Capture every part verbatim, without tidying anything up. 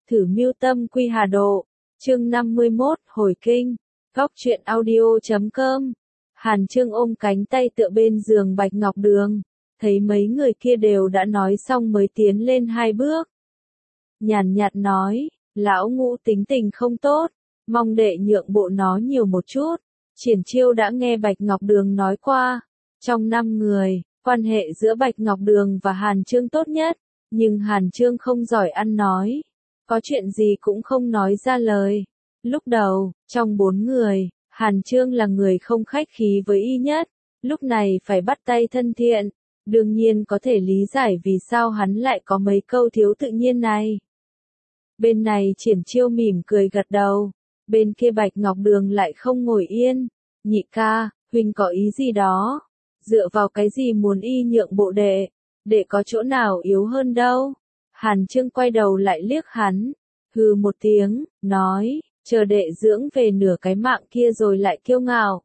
Thử mưu tâm quy hà độ. Chương năm mươi mốt, hồi kinh. Góc truyện audio chấm com. Hàn Chương ôm cánh tay tựa bên giường Bạch Ngọc Đường, thấy mấy người kia đều đã nói xong mới tiến lên hai bước. Nhàn nhạt nói, lão Ngũ tính tình không tốt, mong đệ nhượng bộ nó nhiều một chút. Triển Chiêu đã nghe Bạch Ngọc Đường nói qua, trong năm người, quan hệ giữa Bạch Ngọc Đường và Hàn Chương tốt nhất, nhưng Hàn Chương không giỏi ăn nói, có chuyện gì cũng không nói ra lời. Lúc đầu, trong bốn người, Hàn Chương là người không khách khí với y nhất, lúc này phải bắt tay thân thiện, đương nhiên có thể lý giải vì sao hắn lại có mấy câu thiếu tự nhiên này. Bên này Triển Chiêu mỉm cười gật đầu, bên kia Bạch Ngọc Đường lại không ngồi yên. Nhị ca, huynh có ý gì đó? Dựa vào cái gì muốn y nhượng bộ đệ? Đệ có chỗ nào yếu hơn đâu? Hàn Chương quay đầu lại liếc hắn, hừ một tiếng, nói, chờ đệ dưỡng về nửa cái mạng kia rồi lại kiêu ngạo.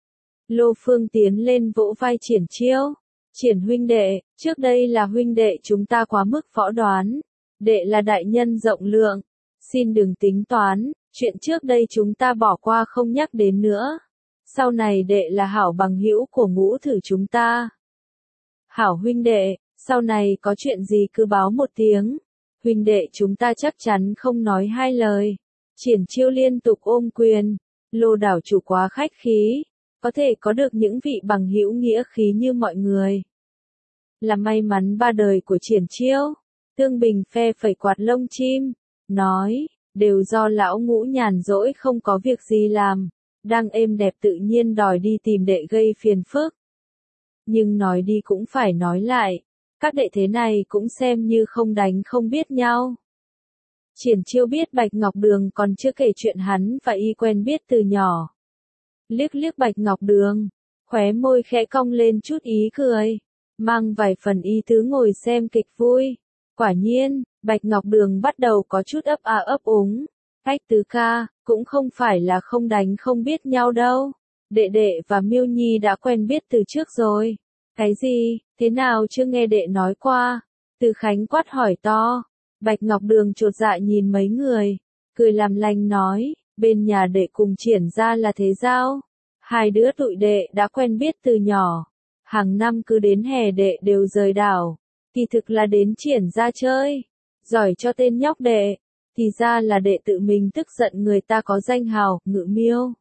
Lô Phương tiến lên vỗ vai Triển Chiêu. Triển huynh đệ, trước đây là huynh đệ chúng ta quá mức võ đoán. Đệ là đại nhân rộng lượng, xin đừng tính toán, chuyện trước đây chúng ta bỏ qua không nhắc đến nữa. Sau này đệ là hảo bằng hữu của Ngũ Thử chúng ta. Hảo huynh đệ, sau này có chuyện gì cứ báo một tiếng. Huynh đệ chúng ta chắc chắn không nói hai lời. Triển Chiêu liên tục ôm quyền, Lô đảo chủ quá khách khí, có thể có được những vị bằng hữu nghĩa khí như mọi người. Là may mắn ba đời của Triển Chiêu. Tương Bình phe phẩy quạt lông chim, nói, đều do lão Ngũ nhàn rỗi không có việc gì làm, đang êm đẹp tự nhiên đòi đi tìm đệ gây phiền phức. Nhưng nói đi cũng phải nói lại, các đệ thế này cũng xem như không đánh không biết nhau. Triển Chiêu biết Bạch Ngọc Đường còn chưa kể chuyện hắn và y quen biết từ nhỏ. Liếc liếc Bạch Ngọc Đường, khóe môi khẽ cong lên chút ý cười, mang vài phần ý tứ ngồi xem kịch vui. Quả nhiên, Bạch Ngọc Đường bắt đầu có chút ấp a ấp úng. Cách tứ ca, cũng không phải là không đánh không biết nhau đâu. Đệ đệ và Miêu Nhi đã quen biết từ trước rồi. Cái gì, thế nào chưa nghe đệ nói qua? Từ Khánh quát hỏi to. Bạch Ngọc Đường chột dạ nhìn mấy người, cười làm lành nói, bên nhà đệ cùng Triển ra là thế giao. Hai đứa tụi đệ đã quen biết từ nhỏ. Hàng năm cứ đến hè đệ đều rời đảo. Thì thực là đến Triển ra chơi. Giỏi cho tên nhóc đệ. Thì ra là đệ tự mình tức giận người ta có danh hào, Ngự Miêu.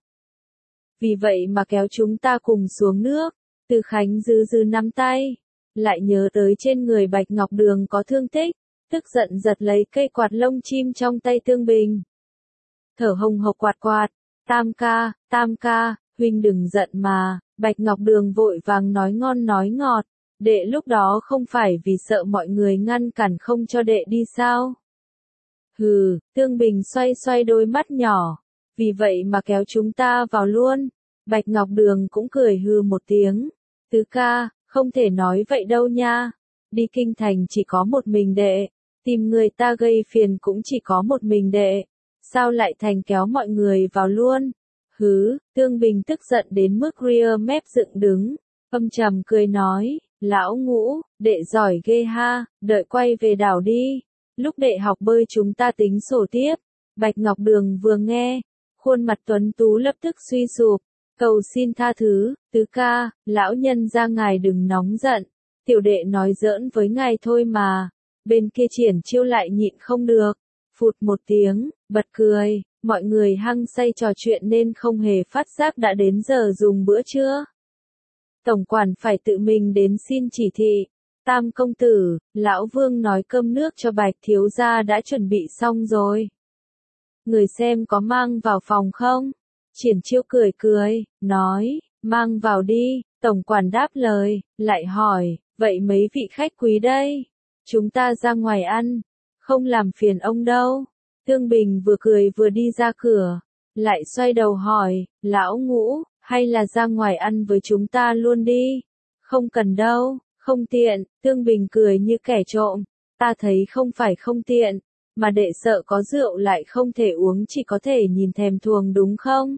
Vì vậy mà kéo chúng ta cùng xuống nước. Từ Khánh dư dư nắm tay. Lại nhớ tới trên người Bạch Ngọc Đường có thương tích. Tức giận giật lấy cây quạt lông chim trong tay Tương Bình. Thở hồng hộc quạt quạt. Tam ca, tam ca, huynh đừng giận mà. Bạch Ngọc Đường vội vàng nói ngon nói ngọt. Đệ lúc đó không phải vì sợ mọi người ngăn cản không cho đệ đi sao? Hừ, Tương Bình xoay xoay đôi mắt nhỏ. Vì vậy mà kéo chúng ta vào luôn. Bạch Ngọc Đường cũng cười hừ một tiếng. Tứ ca, không thể nói vậy đâu nha. Đi kinh thành chỉ có một mình đệ. Tìm người ta gây phiền cũng chỉ có một mình đệ. Sao lại thành kéo mọi người vào luôn? Hứ, Tương Bình tức giận đến mức ria mép dựng đứng. Âm trầm cười nói, lão Ngũ, đệ giỏi ghê ha, đợi quay về đảo đi. Lúc đệ học bơi chúng ta tính sổ tiếp. Bạch Ngọc Đường vừa nghe, khuôn mặt tuấn tú lập tức suy sụp, cầu xin tha thứ, tứ ca, lão nhân ra ngài đừng nóng giận, tiểu đệ nói giỡn với ngài thôi mà. Bên kia Triển Chiêu lại nhịn không được, phụt một tiếng, bật cười, mọi người hăng say trò chuyện nên không hề phát giác đã đến giờ dùng bữa trưa. Tổng quản phải tự mình đến xin chỉ thị. Tam công tử, lão Vương nói cơm nước cho Bạch thiếu gia đã chuẩn bị xong rồi. Người xem có mang vào phòng không? Triển Chiêu cười cười, nói, mang vào đi. Tổng quản đáp lời, lại hỏi, vậy mấy vị khách quý đây? Chúng ta ra ngoài ăn, không làm phiền ông đâu. Tương Bình vừa cười vừa đi ra cửa, lại xoay đầu hỏi, lão Ngũ, hay là ra ngoài ăn với chúng ta luôn đi? Không cần đâu, không tiện. Tương Bình cười như kẻ trộm, ta thấy không phải không tiện, mà đệ sợ có rượu lại không thể uống chỉ có thể nhìn thèm thuồng đúng không?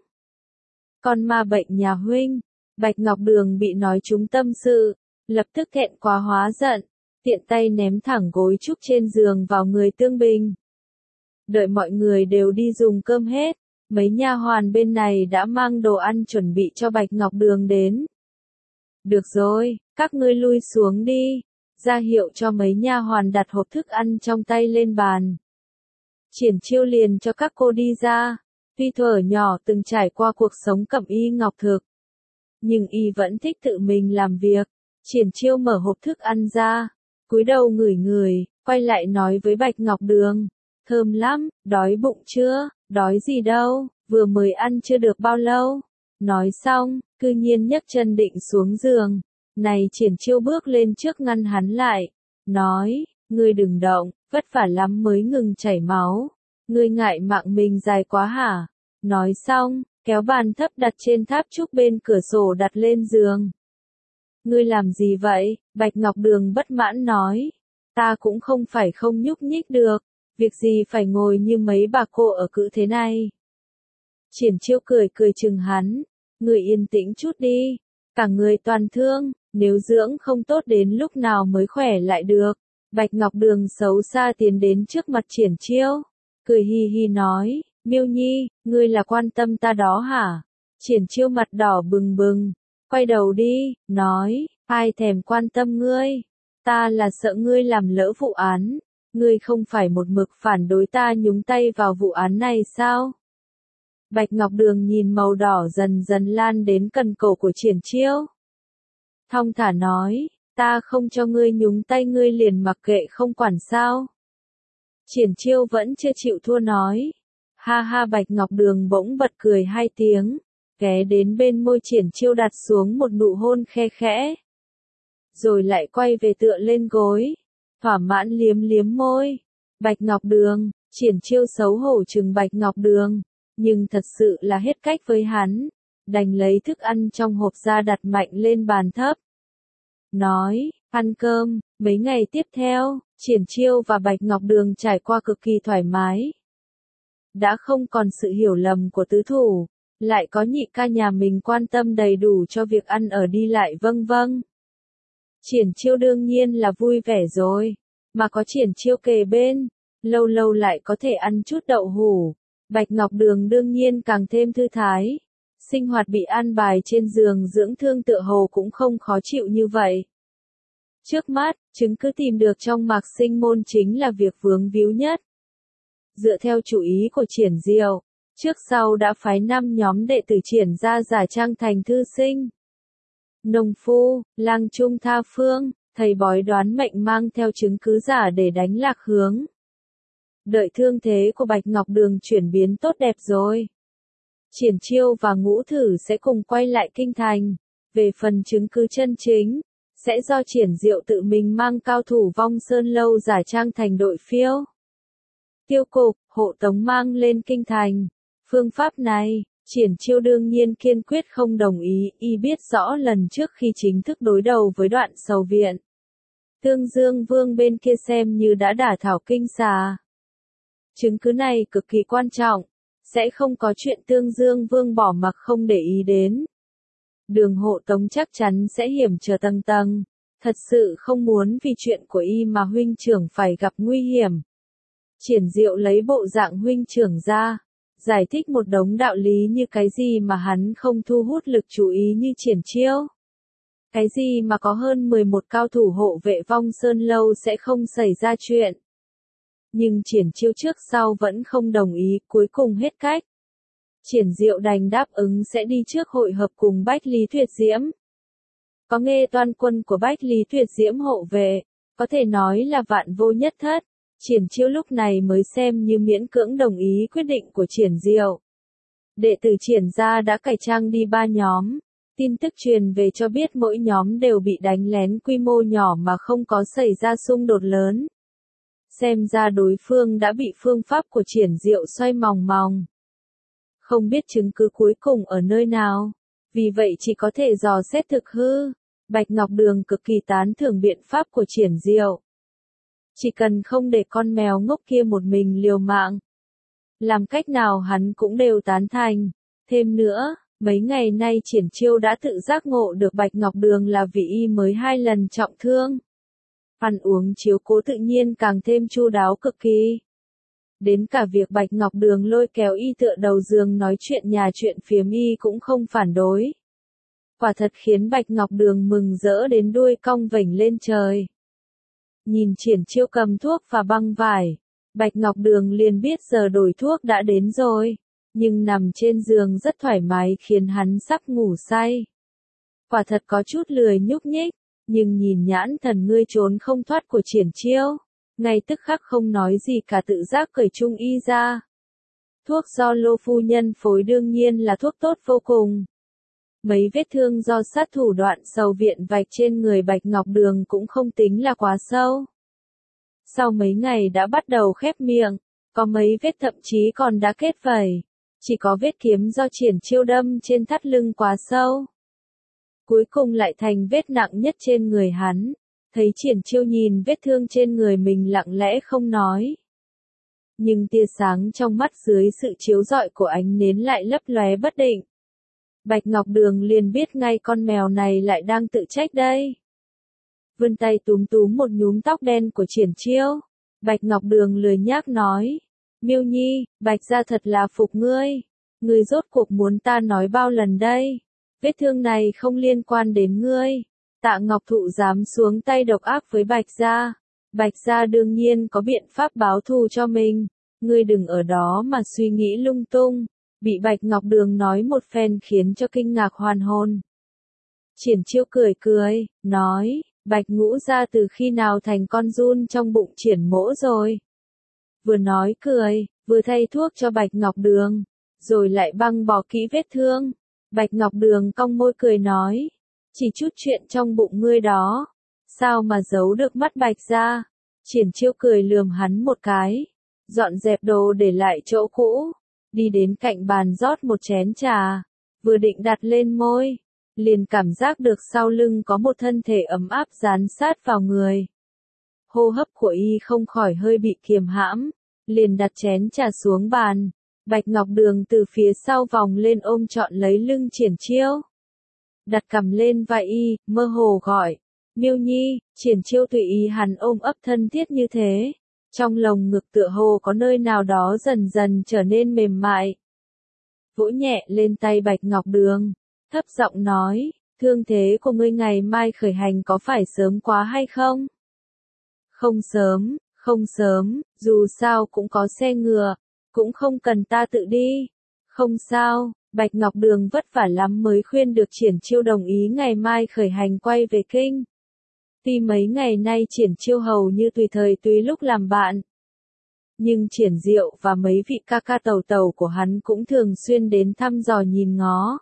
Con ma bệnh nhà huynh. Bạch Ngọc Đường bị nói trúng tâm sự, lập tức thẹn quá hóa giận, tiện tay ném thẳng gối trúc trên giường vào người Tương Bình. Đợi mọi người đều đi dùng cơm hết, mấy nha hoàn bên này đã mang đồ ăn chuẩn bị cho Bạch Ngọc Đường đến. Được rồi, các ngươi lui xuống đi, ra hiệu cho mấy nha hoàn đặt hộp thức ăn trong tay lên bàn. Triển Chiêu liền cho các cô đi ra, tuy thuở nhỏ từng trải qua cuộc sống cẩm y ngọc thực, nhưng y vẫn thích tự mình làm việc. Triển Chiêu mở hộp thức ăn ra, cúi đầu ngửi ngửi, quay lại nói với Bạch Ngọc Đường, thơm lắm, đói bụng chưa, đói gì đâu, vừa mới ăn chưa được bao lâu. Nói xong, cư nhiên nhấc chân định xuống giường, này Triển Chiêu bước lên trước ngăn hắn lại, nói, ngươi đừng động, vất vả lắm mới ngừng chảy máu, ngươi ngại mạng mình dài quá hả? Nói xong, kéo bàn thấp đặt trên tháp trúc bên cửa sổ đặt lên giường. Ngươi làm gì vậy? Bạch Ngọc Đường bất mãn nói, ta cũng không phải không nhúc nhích được, việc gì phải ngồi như mấy bà cô ở cữ thế này. Triển Chiêu cười cười chừng hắn, ngươi yên tĩnh chút đi, cả người toàn thương, nếu dưỡng không tốt đến lúc nào mới khỏe lại được. Bạch Ngọc Đường xấu xa tiến đến trước mặt Triển Chiêu, cười hi hi nói, Miêu Nhi, ngươi là quan tâm ta đó hả? Triển Chiêu mặt đỏ bừng bừng, quay đầu đi, nói, ai thèm quan tâm ngươi, ta là sợ ngươi làm lỡ vụ án, ngươi không phải một mực phản đối ta nhúng tay vào vụ án này sao? Bạch Ngọc Đường nhìn màu đỏ dần dần lan đến cần cổ của Triển Chiêu, thong thả nói, ta không cho ngươi nhúng tay ngươi liền mặc kệ không quản sao? Triển Chiêu vẫn chưa chịu thua nói, ha ha. Bạch Ngọc Đường bỗng bật cười hai tiếng, ghé đến bên môi Triển Chiêu đặt xuống một nụ hôn khe khẽ, rồi lại quay về tựa lên gối, thỏa mãn liếm liếm môi. Bạch Ngọc Đường, Triển Chiêu xấu hổ chừng Bạch Ngọc Đường, nhưng thật sự là hết cách với hắn, đành lấy thức ăn trong hộp ra đặt mạnh lên bàn thấp. Nói, ăn cơm. Mấy ngày tiếp theo, Triển Chiêu và Bạch Ngọc Đường trải qua cực kỳ thoải mái. Đã không còn sự hiểu lầm của tứ thủ, lại có nhị ca nhà mình quan tâm đầy đủ cho việc ăn ở đi lại vâng vâng. Triển Chiêu đương nhiên là vui vẻ rồi, mà có Triển Chiêu kề bên, lâu lâu lại có thể ăn chút đậu hủ. Bạch Ngọc Đường đương nhiên càng thêm thư thái, sinh hoạt bị an bài trên giường dưỡng thương tựa hồ cũng không khó chịu như vậy. Trước mắt, chứng cứ tìm được trong Mạc Sinh Môn chính là việc vướng víu nhất. Dựa theo chủ ý của Triển Diệu, trước sau đã phái năm nhóm đệ tử Triển ra giả trang thành thư sinh, nông phu, lang trung tha phương, thầy bói đoán mệnh mang theo chứng cứ giả để đánh lạc hướng. Đợi thương thế của Bạch Ngọc Đường chuyển biến tốt đẹp rồi, Triển Chiêu và Ngũ Thử sẽ cùng quay lại kinh thành. Về phần chứng cứ chân chính, sẽ do Triển Diệu tự mình mang cao thủ Vong Sơn Lâu giả trang thành đội phiêu tiêu cục, hộ tống mang lên kinh thành. Phương pháp này, Triển Chiêu đương nhiên kiên quyết không đồng ý, y biết rõ lần trước khi chính thức đối đầu với Đoạn Sầu Viện, Tương Dương Vương bên kia xem như đã đả thảo kinh xà. Chứng cứ này cực kỳ quan trọng, sẽ không có chuyện Tương Dương Vương bỏ mặc không để ý đến. Đường hộ tống chắc chắn sẽ hiểm trở tầng tầng, thật sự không muốn vì chuyện của y mà huynh trưởng phải gặp nguy hiểm. Triển Diệu lấy bộ dạng huynh trưởng ra, giải thích một đống đạo lý như cái gì mà hắn không thu hút lực chú ý như Triển Chiêu. Cái gì mà có hơn mười một cao thủ hộ vệ Vong Sơn Lâu sẽ không xảy ra chuyện. Nhưng Triển Chiêu trước sau vẫn không đồng ý, cuối cùng hết cách. Triển Diệu đành đáp ứng sẽ đi trước hội hợp cùng Bách Lý Tuyệt Diễm. Có nghe toan quân của Bách Lý Tuyệt Diễm hộ về, có thể nói là vạn vô nhất thất. Triển Chiêu lúc này mới xem như miễn cưỡng đồng ý quyết định của Triển Diệu. Đệ tử Triển gia đã cải trang đi ba nhóm. Tin tức truyền về cho biết mỗi nhóm đều bị đánh lén quy mô nhỏ mà không có xảy ra xung đột lớn. Xem ra đối phương đã bị phương pháp của Triển Diệu xoay mòng mòng. Không biết chứng cứ cuối cùng ở nơi nào, vì vậy chỉ có thể dò xét thực hư. Bạch Ngọc Đường cực kỳ tán thưởng biện pháp của Triển Diệu. Chỉ cần không để con mèo ngốc kia một mình liều mạng, làm cách nào hắn cũng đều tán thành. Thêm nữa, mấy ngày nay Triển Chiêu đã tự giác ngộ được Bạch Ngọc Đường là vì y mới hai lần trọng thương. Ăn uống chiếu cố tự nhiên càng thêm chu đáo cực kỳ. Đến cả việc Bạch Ngọc Đường lôi kéo y tựa đầu giường nói chuyện nhà chuyện phiếm y cũng không phản đối. Quả thật khiến Bạch Ngọc Đường mừng rỡ đến đuôi cong vểnh lên trời. Nhìn Triển Chiêu cầm thuốc và băng vải, Bạch Ngọc Đường liền biết giờ đổi thuốc đã đến rồi, nhưng nằm trên giường rất thoải mái khiến hắn sắp ngủ say. Quả thật có chút lười nhúc nhích, nhưng nhìn nhãn thần ngươi trốn không thoát của Triển Chiêu, ngay tức khắc không nói gì cả tự giác cởi trung y ra. Thuốc do Lô phu nhân phối đương nhiên là thuốc tốt vô cùng. Mấy vết thương do sát thủ đoạn sầu viện vạch trên người Bạch Ngọc Đường cũng không tính là quá sâu. Sau mấy ngày đã bắt đầu khép miệng, có mấy vết thậm chí còn đã kết vảy. Chỉ có vết kiếm do Triển Chiêu đâm trên thắt lưng quá sâu. Cuối cùng lại thành vết nặng nhất trên người hắn. Thấy Triển Chiêu nhìn vết thương trên người mình lặng lẽ không nói. Nhưng tia sáng trong mắt dưới sự chiếu rọi của ánh nến lại lấp lóe bất định. Bạch Ngọc Đường liền biết ngay con mèo này lại đang tự trách đây. Vươn tay túm túm một nhúm tóc đen của Triển Chiêu. Bạch Ngọc Đường lười nhác nói. Miêu Nhi, Bạch gia thật là phục ngươi. Ngươi rốt cuộc muốn ta nói bao lần đây. Vết thương này không liên quan đến ngươi. Tạ Ngọc Thụ dám xuống tay độc ác với Bạch gia. Bạch gia đương nhiên có biện pháp báo thù cho mình. Ngươi đừng ở đó mà suy nghĩ lung tung. Bị Bạch Ngọc Đường nói một phen khiến cho kinh ngạc hoàn hồn. Triển Chiêu cười cười, nói, Bạch Ngũ gia từ khi nào thành con giun trong bụng Triển Mỗ rồi. Vừa nói cười, vừa thay thuốc cho Bạch Ngọc Đường, rồi lại băng bó kỹ vết thương. Bạch Ngọc Đường cong môi cười nói, chỉ chút chuyện trong bụng ngươi đó, sao mà giấu được mắt Bạch gia. Triển Chiêu cười lườm hắn một cái, dọn dẹp đồ để lại chỗ cũ, đi đến cạnh bàn rót một chén trà, vừa định đặt lên môi, liền cảm giác được sau lưng có một thân thể ấm áp dán sát vào người. Hô hấp của y không khỏi hơi bị kiềm hãm, liền đặt chén trà xuống bàn. Bạch Ngọc Đường từ phía sau vòng lên ôm trọn lấy lưng Triển Chiêu. Đặt cằm lên vai y, mơ hồ gọi, Miêu Nhi. Triển Chiêu tùy ý hắn ôm ấp thân thiết như thế. Trong lồng ngực tựa hồ có nơi nào đó dần dần trở nên mềm mại. Vỗ nhẹ lên tay Bạch Ngọc Đường, thấp giọng nói, thương thế của ngươi ngày mai khởi hành có phải sớm quá hay không? Không sớm, không sớm, dù sao cũng có xe ngựa, cũng không cần ta tự đi. Không sao, Bạch Ngọc Đường vất vả lắm mới khuyên được Triển Chiêu đồng ý ngày mai khởi hành quay về kinh. Tuy mấy ngày nay Triển Chiêu hầu như tùy thời tùy lúc làm bạn. Nhưng Triển Diệu và mấy vị ca ca tàu tàu của hắn cũng thường xuyên đến thăm dò nhìn ngó.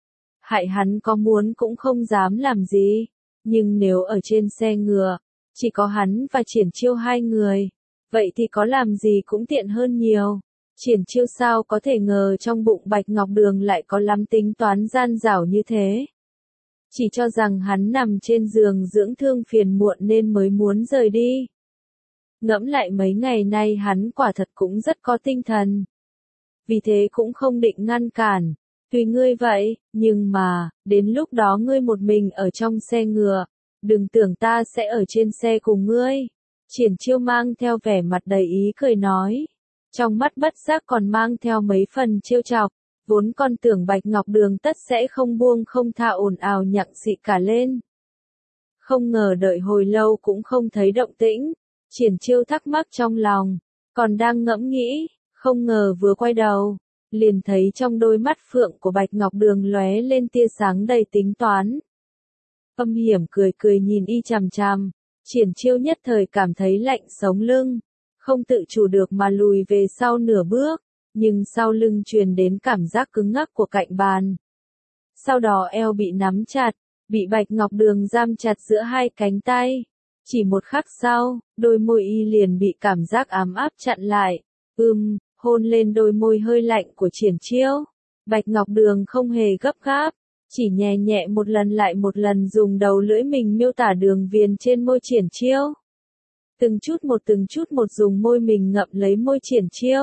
Hại hắn có muốn cũng không dám làm gì. Nhưng nếu ở trên xe ngựa, chỉ có hắn và Triển Chiêu hai người, vậy thì có làm gì cũng tiện hơn nhiều. Triển Chiêu sao có thể ngờ trong bụng Bạch Ngọc Đường lại có lắm tính toán gian dảo như thế. Chỉ cho rằng hắn nằm trên giường dưỡng thương phiền muộn nên mới muốn rời đi. Ngẫm lại mấy ngày nay hắn quả thật cũng rất có tinh thần. Vì thế cũng không định ngăn cản. Tùy ngươi vậy, nhưng mà, đến lúc đó ngươi một mình ở trong xe ngựa. Đừng tưởng ta sẽ ở trên xe cùng ngươi. Triển Chiêu mang theo vẻ mặt đầy ý cười nói. Trong mắt bất giác còn mang theo mấy phần trêu chọc. Vốn con tưởng Bạch Ngọc Đường tất sẽ không buông không tha ồn ào nhặng xị cả lên. Không ngờ đợi hồi lâu cũng không thấy động tĩnh. Triển Chiêu thắc mắc trong lòng, còn đang ngẫm nghĩ, không ngờ vừa quay đầu, liền thấy trong đôi mắt phượng của Bạch Ngọc Đường lóe lên tia sáng đầy tính toán. Âm hiểm cười cười nhìn y chằm chằm, Triển Chiêu nhất thời cảm thấy lạnh sống lưng, không tự chủ được mà lùi về sau nửa bước. Nhưng sau lưng truyền đến cảm giác cứng ngắc của cạnh bàn. Sau đó eo bị nắm chặt, bị Bạch Ngọc Đường giam chặt giữa hai cánh tay. Chỉ một khắc sau, đôi môi y liền bị cảm giác ấm áp chặn lại. Ừm, hôn lên đôi môi hơi lạnh của Triển Chiêu. Bạch Ngọc Đường không hề gấp gáp, chỉ nhẹ nhẹ một lần lại một lần dùng đầu lưỡi mình miêu tả đường viền trên môi Triển Chiêu. Từng chút một từng chút một dùng môi mình ngậm lấy môi Triển Chiêu.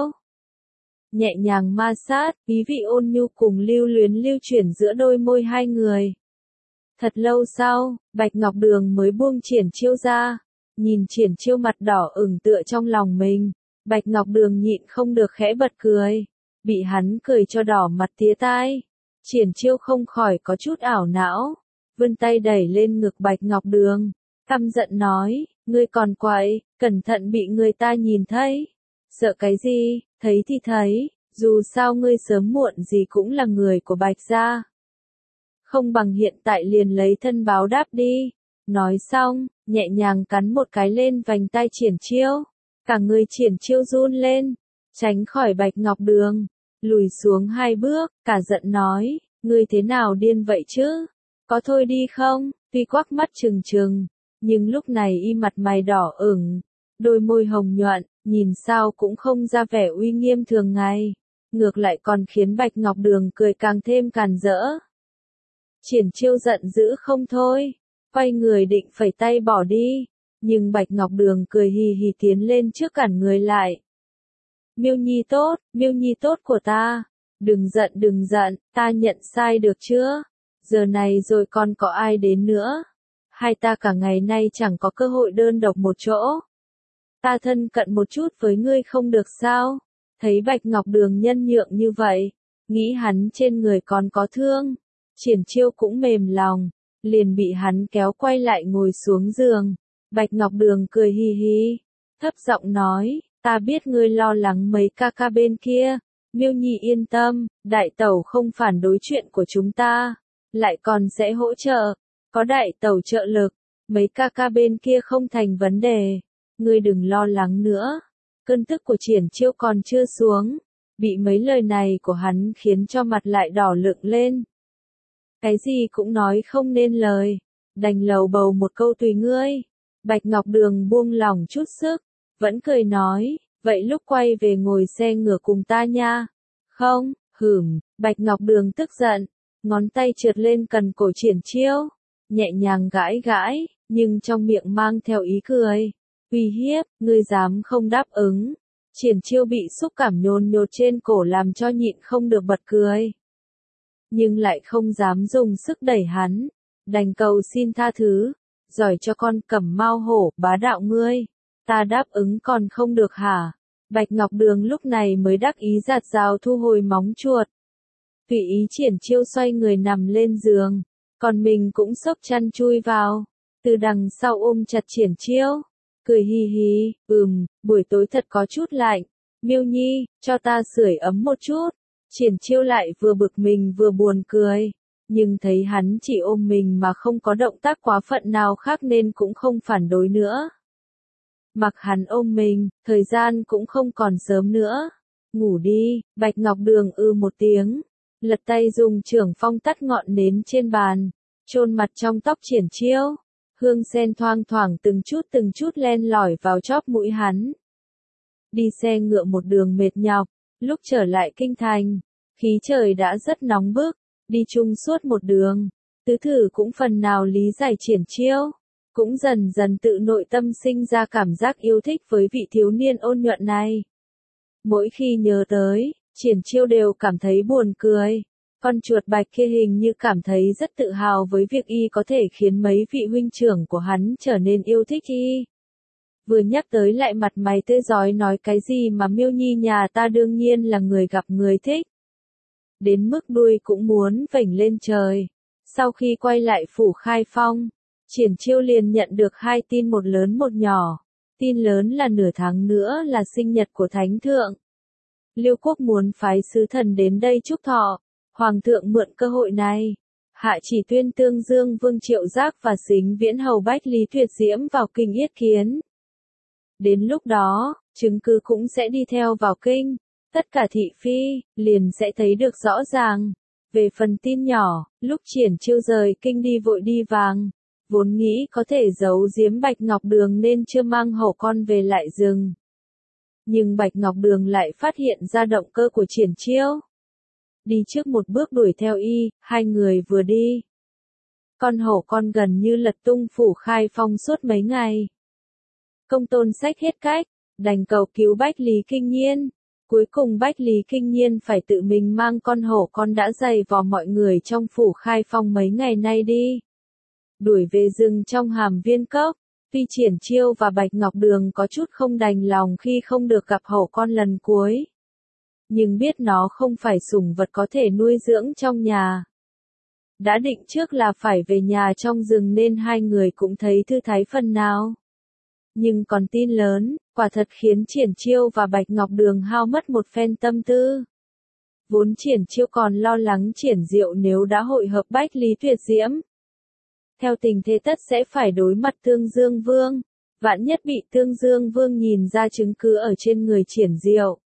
Nhẹ nhàng ma sát, ý vị ôn nhu cùng lưu luyến lưu chuyển giữa đôi môi hai người. Thật lâu sau, Bạch Ngọc Đường mới buông Triển Chiêu ra, nhìn Triển Chiêu mặt đỏ ửng tựa trong lòng mình, Bạch Ngọc Đường nhịn không được khẽ bật cười, bị hắn cười cho đỏ mặt tía tai. Triển Chiêu không khỏi có chút ảo não, vươn tay đẩy lên ngực Bạch Ngọc Đường, căm giận nói, ngươi còn quậy, cẩn thận bị người ta nhìn thấy. Sợ cái gì, thấy thì thấy, dù sao ngươi sớm muộn gì cũng là người của Bạch gia. Không bằng hiện tại liền lấy thân báo đáp đi. Nói xong, nhẹ nhàng cắn một cái lên vành tai Triển Chiêu. Cả người Triển Chiêu run lên, tránh khỏi Bạch Ngọc Đường, lùi xuống hai bước, cả giận nói, ngươi thế nào điên vậy chứ? Có thôi đi không? Tuy quắc mắt trừng trừng, nhưng lúc này y mặt mày đỏ ửng, đôi môi hồng nhuận, nhìn sao cũng không ra vẻ uy nghiêm thường ngày, ngược lại còn khiến Bạch Ngọc Đường cười càng thêm càn rỡ. Triển Chiêu giận dữ không thôi, quay người định phẩy tay bỏ đi, nhưng Bạch Ngọc Đường cười hì hì tiến lên trước cản người lại. Miêu Nhi tốt, Miêu Nhi tốt của ta, đừng giận đừng giận, ta nhận sai được chưa? Giờ này rồi còn có ai đến nữa? Hai ta cả ngày nay chẳng có cơ hội đơn độc một chỗ. Ta thân cận một chút với ngươi không được sao? Thấy Bạch Ngọc Đường nhân nhượng như vậy, nghĩ hắn trên người còn có thương. Triển Chiêu cũng mềm lòng, liền bị hắn kéo quay lại ngồi xuống giường. Bạch Ngọc Đường cười hì hì, thấp giọng nói, ta biết ngươi lo lắng mấy ca ca bên kia, Miêu Nhi yên tâm, đại tẩu không phản đối chuyện của chúng ta, lại còn sẽ hỗ trợ, có đại tẩu trợ lực, mấy ca ca bên kia không thành vấn đề, ngươi đừng lo lắng nữa. Cơn tức của Triển Chiêu còn chưa xuống, bị mấy lời này của hắn khiến cho mặt lại đỏ lựng lên. Cái gì cũng nói không nên lời, đành lầu bầu một câu tùy ngươi. Bạch Ngọc Đường buông lỏng chút sức, vẫn cười nói, vậy lúc quay về ngồi xe ngựa cùng ta nha. Không, hửm, Bạch Ngọc Đường tức giận, ngón tay trượt lên cần cổ Triển Chiêu, nhẹ nhàng gãi gãi, nhưng trong miệng mang theo ý cười. Uy hiếp, ngươi dám không đáp ứng. Triển Chiêu bị xúc cảm nhồn nhột trên cổ làm cho nhịn không được bật cười. Nhưng lại không dám dùng sức đẩy hắn, đành cầu xin tha thứ. Giỏi cho con Cẩm Mao hổ, bá đạo ngươi. Ta đáp ứng còn không được hả? Bạch Ngọc Đường lúc này mới đắc ý giạt rào thu hồi móng chuột. Tùy ý Triển Chiêu xoay người nằm lên giường, còn mình cũng xốc chăn chui vào, từ đằng sau ôm chặt Triển Chiêu, cười hì hì, ừm, buổi tối thật có chút lạnh, Miêu Nhi, cho ta sưởi ấm một chút. Triển Chiêu lại vừa bực mình vừa buồn cười, nhưng thấy hắn chỉ ôm mình mà không có động tác quá phận nào khác nên cũng không phản đối nữa. Mặc hắn ôm mình, thời gian cũng không còn sớm nữa. Ngủ đi, Bạch Ngọc Đường ư một tiếng, lật tay dùng chưởng phong tắt ngọn nến trên bàn, chôn mặt trong tóc Triển Chiêu, hương sen thoang thoảng từng chút từng chút len lỏi vào chóp mũi hắn. Đi xe ngựa một đường mệt nhọc, lúc trở lại kinh thành, khí trời đã rất nóng bức, đi chung suốt một đường, tứ thử cũng phần nào lý giải Triển Chiêu, cũng dần dần tự nội tâm sinh ra cảm giác yêu thích với vị thiếu niên ôn nhuận này. Mỗi khi nhớ tới, Triển Chiêu đều cảm thấy buồn cười. Con chuột bạch kia hình như cảm thấy rất tự hào với việc y có thể khiến mấy vị huynh trưởng của hắn trở nên yêu thích y. Vừa nhắc tới lại mặt mày tươi rói nói cái gì mà Miêu Nhi nhà ta đương nhiên là người gặp người thích. Đến mức đuôi cũng muốn vểnh lên trời. Sau khi quay lại phủ Khai Phong, Triển Chiêu liền nhận được hai tin một lớn một nhỏ. Tin lớn là nửa tháng nữa là sinh nhật của Thánh Thượng. Liêu Quốc muốn phái sứ thần đến đây chúc thọ. Hoàng thượng mượn cơ hội này, hạ chỉ tuyên Tương Dương Vương Triệu Giác và Sính Viễn Hầu Bách Lý Tuyệt Diễm vào kinh yết kiến. Đến lúc đó, chứng cứ cũng sẽ đi theo vào kinh, tất cả thị phi, liền sẽ thấy được rõ ràng. Về phần tin nhỏ, lúc Triển Chiêu rời kinh đi vội đi vàng, vốn nghĩ có thể giấu giếm Bạch Ngọc Đường nên chưa mang hổ con về lại rừng. Nhưng Bạch Ngọc Đường lại phát hiện ra động cơ của Triển Chiêu. Đi trước một bước đuổi theo y, hai người vừa đi. Con hổ con gần như lật tung phủ Khai Phong suốt mấy ngày. Công tôn sách hết cách, đành cầu cứu Bách Lý Kinh Nhiên. Cuối cùng Bách Lý Kinh Nhiên phải tự mình mang con hổ con đã dày vò mọi người trong phủ Khai Phong mấy ngày nay đi. Đuổi về rừng trong Hàm Viên Cốc, Tuy Triển Chiêu và Bạch Ngọc Đường có chút không đành lòng khi không được gặp hổ con lần cuối, nhưng biết nó không phải sủng vật có thể nuôi dưỡng trong nhà. Đã định trước là phải về nhà trong rừng nên hai người cũng thấy thư thái phần nào. Nhưng còn tin lớn, quả thật khiến Triển Chiêu và Bạch Ngọc Đường hao mất một phen tâm tư. Vốn Triển Chiêu còn lo lắng Triển Diệu nếu đã hội hợp Bách Lý Tuyệt Diễm, theo tình thế tất sẽ phải đối mặt Tương Dương Vương, vạn nhất bị Tương Dương Vương nhìn ra chứng cứ ở trên người Triển Diệu,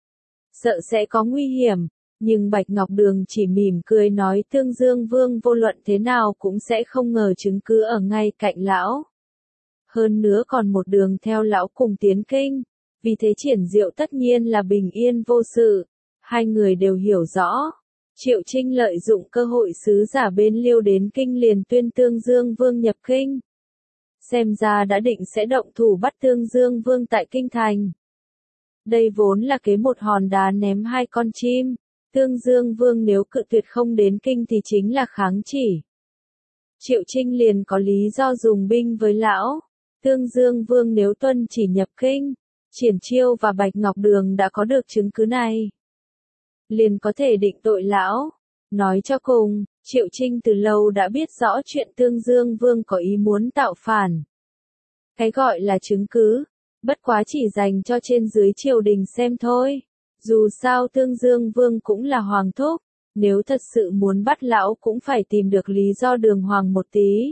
sợ sẽ có nguy hiểm. Nhưng Bạch Ngọc Đường chỉ mỉm cười nói Tương Dương Vương vô luận thế nào cũng sẽ không ngờ chứng cứ ở ngay cạnh lão. Hơn nữa còn một đường theo lão cùng tiến kinh, vì thế Triển Diệu tất nhiên là bình yên vô sự. Hai người đều hiểu rõ. Triệu Trinh lợi dụng cơ hội sứ giả bên Liêu đến kinh liền tuyên Tương Dương Vương nhập kinh. Xem ra đã định sẽ động thủ bắt Tương Dương Vương tại kinh thành. Đây vốn là kế một hòn đá ném hai con chim. Tương Dương Vương nếu cự tuyệt không đến kinh thì chính là kháng chỉ. Triệu Trinh liền có lý do dùng binh với lão. Tương Dương Vương nếu tuân chỉ nhập kinh, Triển Chiêu và Bạch Ngọc Đường đã có được chứng cứ này, liền có thể định tội lão. Nói cho cùng, Triệu Trinh từ lâu đã biết rõ chuyện Tương Dương Vương có ý muốn tạo phản. Cái gọi là chứng cứ, bất quá chỉ dành cho trên dưới triều đình xem thôi. Dù sao Tương Dương Vương cũng là hoàng thúc, nếu thật sự muốn bắt lão cũng phải tìm được lý do đường hoàng một tí.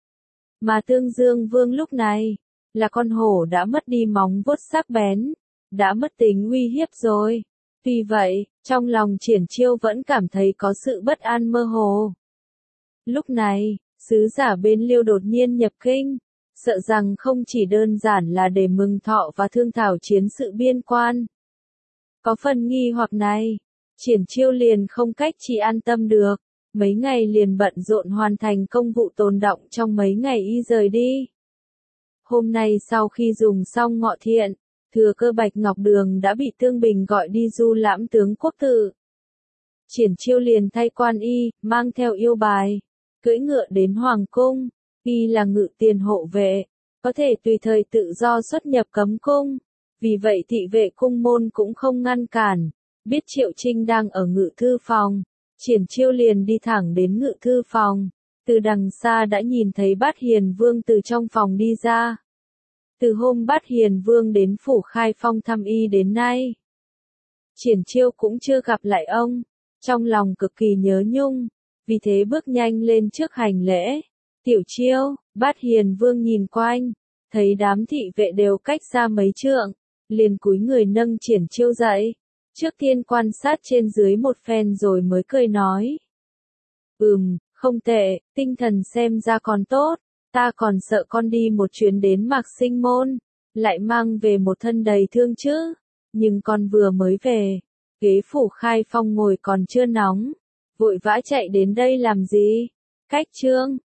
Mà Tương Dương Vương lúc này, là con hổ đã mất đi móng vuốt sắc bén, đã mất tính uy hiếp rồi. Tuy vậy, trong lòng Triển Chiêu vẫn cảm thấy có sự bất an mơ hồ. Lúc này, sứ giả bên Liêu đột nhiên nhập kinh, sợ rằng không chỉ đơn giản là để mừng thọ và thương thảo chiến sự biên quan. Có phần nghi hoặc này, Triển Chiêu liền không cách chỉ an tâm được, mấy ngày liền bận rộn hoàn thành công vụ tồn đọng trong mấy ngày y rời đi. Hôm nay sau khi dùng xong ngọ thiện, thừa cơ Bạch Ngọc Đường đã bị Tương Bình gọi đi du lãm tướng quốc tự. Triển Chiêu liền thay quan y, mang theo yêu bài, cưỡi ngựa đến Hoàng cung, y là ngự tiền hộ vệ, có thể tùy thời tự do xuất nhập cấm cung. Vì vậy thị vệ cung môn cũng không ngăn cản, biết Triệu Trinh đang ở ngự thư phòng, Triển Chiêu liền đi thẳng đến ngự thư phòng, từ đằng xa đã nhìn thấy Bát Hiền Vương từ trong phòng đi ra. Từ hôm Bát Hiền Vương đến phủ Khai Phong thăm y đến nay, Triển Chiêu cũng chưa gặp lại ông, trong lòng cực kỳ nhớ nhung, vì thế bước nhanh lên trước hành lễ. Tiểu Chiêu, Bát Hiền Vương nhìn quanh, thấy đám thị vệ đều cách xa mấy trượng, liền cúi người nâng Triển Chiêu dậy, trước tiên quan sát trên dưới một phen rồi mới cười nói. Ừm, không tệ, tinh thần xem ra còn tốt, ta còn sợ con đi một chuyến đến Mạc Sinh Môn, lại mang về một thân đầy thương chứ, nhưng con vừa mới về, ghế phủ Khai Phong ngồi còn chưa nóng, vội vã chạy đến đây làm gì? Cách trương,